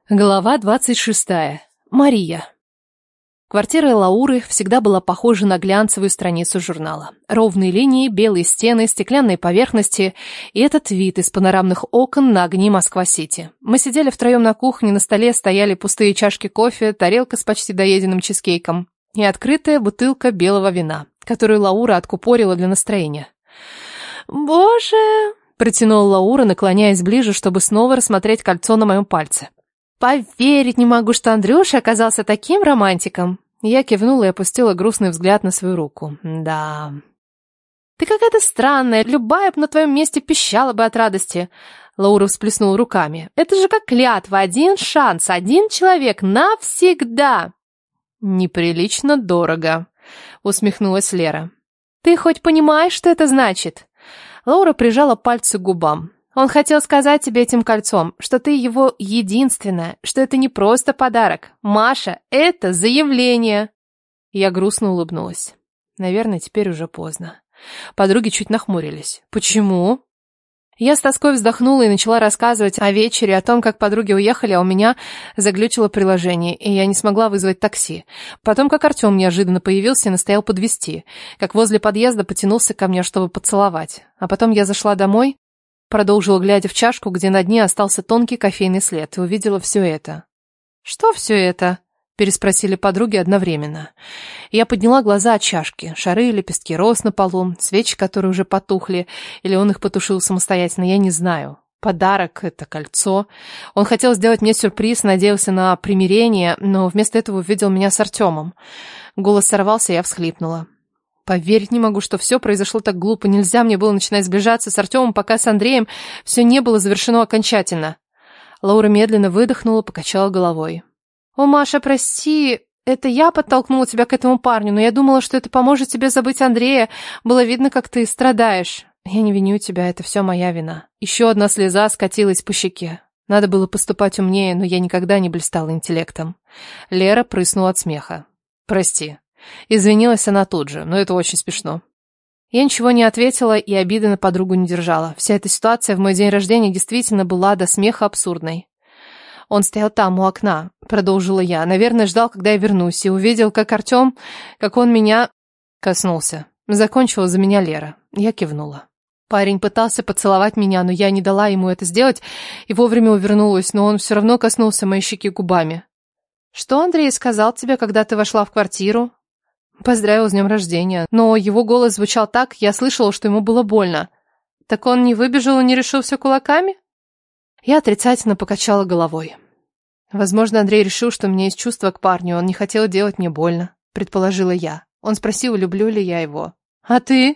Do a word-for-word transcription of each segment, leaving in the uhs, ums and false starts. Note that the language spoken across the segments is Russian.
Глава двадцать шестая. Мария. Квартира Лауры всегда была похожа на глянцевую страницу журнала. Ровные линии, белые стены, стеклянные поверхности и этот вид из панорамных окон на огни Москва-Сити. Мы сидели втроем на кухне, на столе стояли пустые чашки кофе, тарелка с почти доеденным чизкейком и открытая бутылка белого вина, которую Лаура откупорила для настроения. «Боже!» – протянула Лаура, наклоняясь ближе, чтобы снова рассмотреть кольцо на моем пальце. «Поверить не могу, что Андрюша оказался таким романтиком!» Я кивнула и опустила грустный взгляд на свою руку. «Да...» «Ты какая-то странная, любая бы на твоем месте пищала бы от радости!» Лаура всплеснула руками. «Это же как клятва, один шанс, один человек, навсегда!» «Неприлично дорого!» усмехнулась Лера. «Ты хоть понимаешь, что это значит?» Лаура прижала пальцы к губам. Он хотел сказать тебе этим кольцом, что ты его единственная, что это не просто подарок. Маша, это заявление. Я грустно улыбнулась. Наверное, теперь уже поздно. Подруги чуть нахмурились. Почему? Я с тоской вздохнула и начала рассказывать о вечере, о том, как подруги уехали, а у меня заглючило приложение, и я не смогла вызвать такси. Потом, как Артем неожиданно появился и настоял подвезти, как возле подъезда потянулся ко мне, чтобы поцеловать. А потом я зашла домой, продолжила, глядя в чашку, где на дне остался тонкий кофейный след, и увидела все это. «Что все это?» – переспросили подруги одновременно. Я подняла глаза от чашки. Шары и лепестки роз на полу, свечи, которые уже потухли, или он их потушил самостоятельно, я не знаю. Подарок – это кольцо. Он хотел сделать мне сюрприз, надеялся на примирение, но вместо этого увидел меня с Артемом. Голос сорвался, я всхлипнула. Поверить не могу, что все произошло так глупо. Нельзя мне было начинать сближаться с Артемом, пока с Андреем все не было завершено окончательно. Лаура медленно выдохнула, покачала головой. «О, Маша, прости, это я подтолкнула тебя к этому парню, но я думала, что это поможет тебе забыть Андрея. Было видно, как ты страдаешь. Я не виню тебя, это все моя вина». Еще одна слеза скатилась по щеке. Надо было поступать умнее, но я никогда не блистала интеллектом. Лера прыснула от смеха. «Прости». Извинилась она тут же, но это очень смешно. Я ничего не ответила и обиды на подругу не держала. Вся эта ситуация в мой день рождения действительно была до смеха абсурдной. Он стоял там, у окна, продолжила я. Наверное, ждал, когда я вернусь, и увидел, как Артем, как он меня коснулся. Закончила за меня Лера. Я кивнула. Парень пытался поцеловать меня, но я не дала ему это сделать и вовремя увернулась, но он все равно коснулся моей щеки губами. «Что Андрей сказал тебе, когда ты вошла в квартиру?» Поздравил с днем рождения, но его голос звучал так, я слышала, что ему было больно. Так он не выбежал и не решил все кулаками? Я отрицательно покачала головой. Возможно, Андрей решил, что у меня есть чувство к парню, он не хотел делать мне больно, предположила я. Он спросил, люблю ли я его. А ты?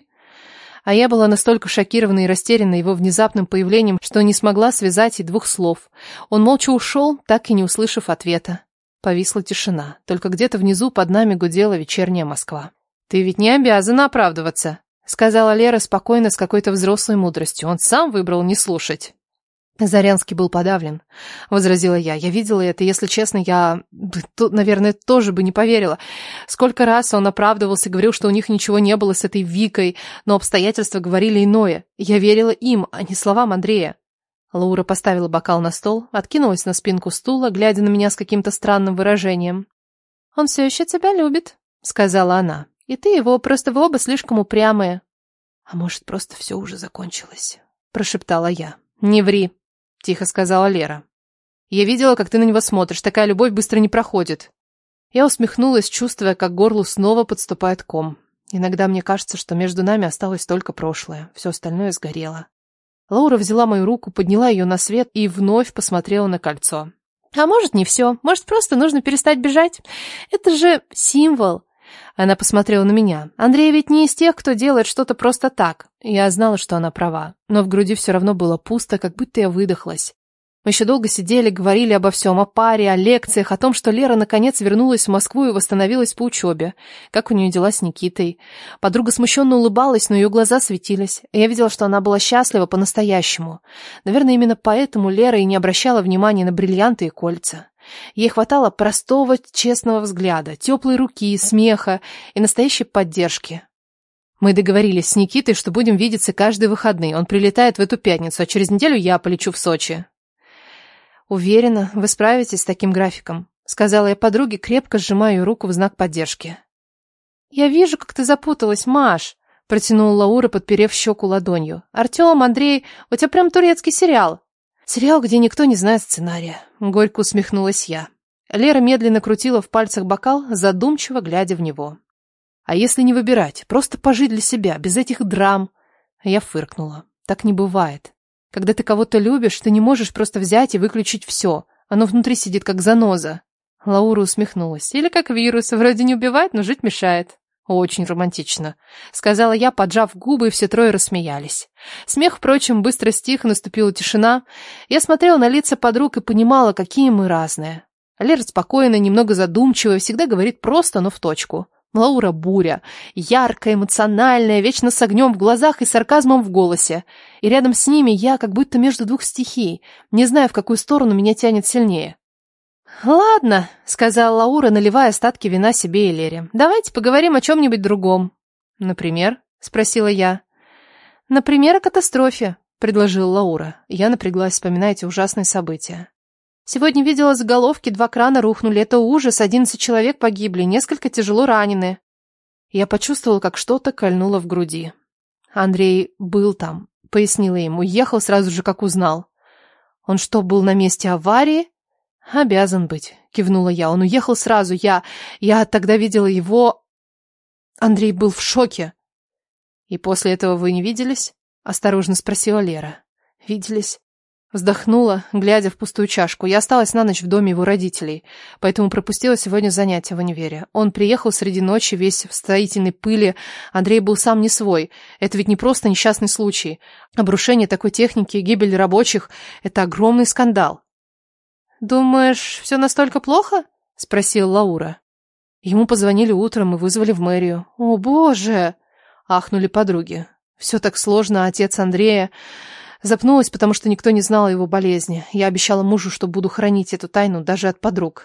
А я была настолько шокирована и растеряна его внезапным появлением, что не смогла связать и двух слов. Он молча ушел, так и не услышав ответа. Повисла тишина. Только где-то внизу под нами гудела вечерняя Москва. «Ты ведь не обязана оправдываться», — сказала Лера спокойно, с какой-то взрослой мудростью. «Он сам выбрал не слушать». «Зарянский был подавлен», — возразила я. «Я видела это, если честно, я, наверное, тоже бы не поверила. Сколько раз он оправдывался, говорил, что у них ничего не было с этой Викой, но обстоятельства говорили иное. Я верила им, а не словам Андрея». Лаура поставила бокал на стол, откинулась на спинку стула, глядя на меня с каким-то странным выражением. «Он все еще тебя любит», — сказала она. «И ты его, просто вы оба слишком упрямые». «А может, просто все уже закончилось?» — прошептала я. «Не ври», — тихо сказала Лера. «Я видела, как ты на него смотришь, такая любовь быстро не проходит». Я усмехнулась, чувствуя, как к горлу снова подступает ком. Иногда мне кажется, что между нами осталось только прошлое, все остальное сгорело. Лаура взяла мою руку, подняла ее на свет и вновь посмотрела на кольцо. «А может, не все. Может, просто нужно перестать бежать? Это же символ». Она посмотрела на меня. «Андрей ведь не из тех, кто делает что-то просто так». Я знала, что она права, но в груди все равно было пусто, как будто я выдохлась. Мы еще долго сидели, говорили обо всем, о паре, о лекциях, о том, что Лера наконец вернулась в Москву и восстановилась по учебе. Как у нее дела с Никитой. Подруга смущенно улыбалась, но ее глаза светились. Я видела, что она была счастлива по-настоящему. Наверное, именно поэтому Лера и не обращала внимания на бриллианты и кольца. Ей хватало простого, честного взгляда, теплой руки, смеха и настоящей поддержки. Мы договорились с Никитой, что будем видеться каждые выходные. Он прилетает в эту пятницу, а через неделю я полечу в Сочи. «Уверена, вы справитесь с таким графиком», — сказала я подруге, крепко сжимая ее руку в знак поддержки. «Я вижу, как ты запуталась, Маш», — протянула Лаура, подперев щеку ладонью. «Артем, Андрей, у тебя прям турецкий сериал». «Сериал, где никто не знает сценария», — горько усмехнулась я. Лера медленно крутила в пальцах бокал, задумчиво глядя в него. «А если не выбирать, просто пожить для себя, без этих драм?» Я фыркнула. «Так не бывает. Когда ты кого-то любишь, ты не можешь просто взять и выключить все. Оно внутри сидит, как заноза». Лаура усмехнулась. «Или как вирус, вроде не убивает, но жить мешает». «Очень романтично», — сказала я, поджав губы, и все трое рассмеялись. Смех, впрочем, быстро стих, наступила тишина. Я смотрела на лица подруг и понимала, какие мы разные. Лера спокойная, немного задумчивая, всегда говорит просто, но в точку. Лаура буря, яркая, эмоциональная, вечно с огнем в глазах и сарказмом в голосе. И рядом с ними я как будто между двух стихий, не знаю, в какую сторону меня тянет сильнее. «Ладно», — сказала Лаура, наливая остатки вина себе и Лере. «Давайте поговорим о чем-нибудь другом». «Например?» — спросила я. «Например, о катастрофе», — предложила Лаура. Я напряглась, вспоминая эти ужасные события. «Сегодня видела заголовки, два крана рухнули. Это ужас, одиннадцать человек погибли, несколько тяжело ранены». Я почувствовала, как что-то кольнуло в груди. «Андрей был там», — пояснила ему. «Уехал сразу же, как узнал». «Он что, был на месте аварии?» «Обязан быть», — кивнула я. «Он уехал сразу. Я... я тогда видела его...» Андрей был в шоке. «И после этого вы не виделись?» — осторожно спросила Лера. «Виделись». Вздохнула, глядя в пустую чашку. Я осталась на ночь в доме его родителей, поэтому пропустила сегодня занятия в универе. Он приехал среди ночи, весь в строительной пыли. Андрей был сам не свой. Это ведь не просто несчастный случай. Обрушение такой техники и гибель рабочих — это огромный скандал. «Думаешь, все настолько плохо?» — спросила Лаура. Ему позвонили утром и вызвали в мэрию. «О, боже!» — ахнули подруги. «Все так сложно, отец Андрея...» Запнулась, потому что никто не знал о его болезни. Я обещала мужу, что буду хранить эту тайну даже от подруг.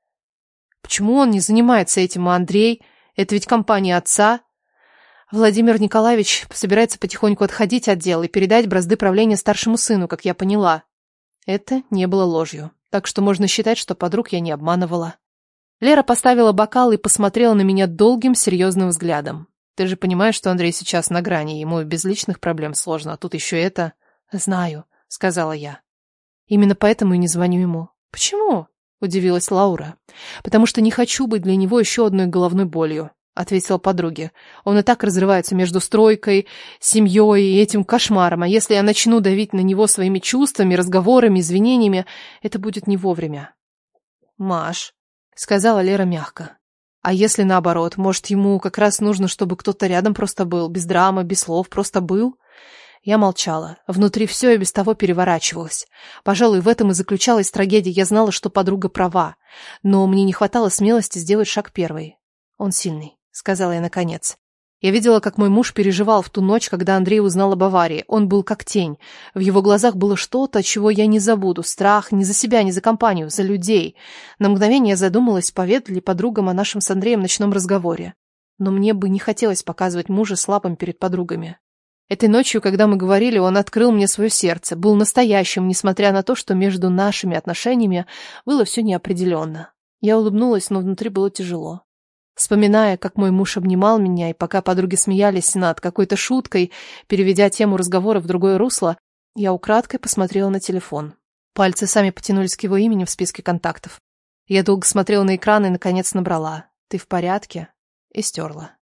Почему он не занимается этим, а Андрей? Это ведь компания отца. Владимир Николаевич собирается потихоньку отходить от дел и передать бразды правления старшему сыну, как я поняла. Это не было ложью, так что можно считать, что подруг я не обманывала. Лера поставила бокал и посмотрела на меня долгим, серьезным взглядом. Ты же понимаешь, что Андрей сейчас на грани, ему и без личных проблем сложно, а тут еще это... «Знаю», — сказала я. «Именно поэтому и не звоню ему». «Почему?» — удивилась Лаура. «Потому что не хочу быть для него еще одной головной болью», — ответила подруге. «Он и так разрывается между стройкой, семьей и этим кошмаром, а если я начну давить на него своими чувствами, разговорами, извинениями, это будет не вовремя». «Маш», — сказала Лера мягко. «А если наоборот, может, ему как раз нужно, чтобы кто-то рядом просто был, без драмы, без слов, просто был?» Я молчала. Внутри все и без того переворачивалось. Пожалуй, в этом и заключалась трагедия. Я знала, что подруга права. Но мне не хватало смелости сделать шаг первый. «Он сильный», — сказала я наконец. Я видела, как мой муж переживал в ту ночь, когда Андрей узнал об аварии. Он был как тень. В его глазах было что-то, чего я не забуду. Страх не за себя, не за компанию, за людей. На мгновение я задумалась, поведать ли подругам о нашем с Андреем ночном разговоре. Но мне бы не хотелось показывать мужа слабым перед подругами. Этой ночью, когда мы говорили, он открыл мне свое сердце, был настоящим, несмотря на то, что между нашими отношениями было все неопределенно. Я улыбнулась, но внутри было тяжело. Вспоминая, как мой муж обнимал меня, и пока подруги смеялись над какой-то шуткой, переведя тему разговора в другое русло, я украдкой посмотрела на телефон. Пальцы сами потянулись к его имени в списке контактов. Я долго смотрела на экран и, наконец, набрала «Ты в порядке?» и стерла.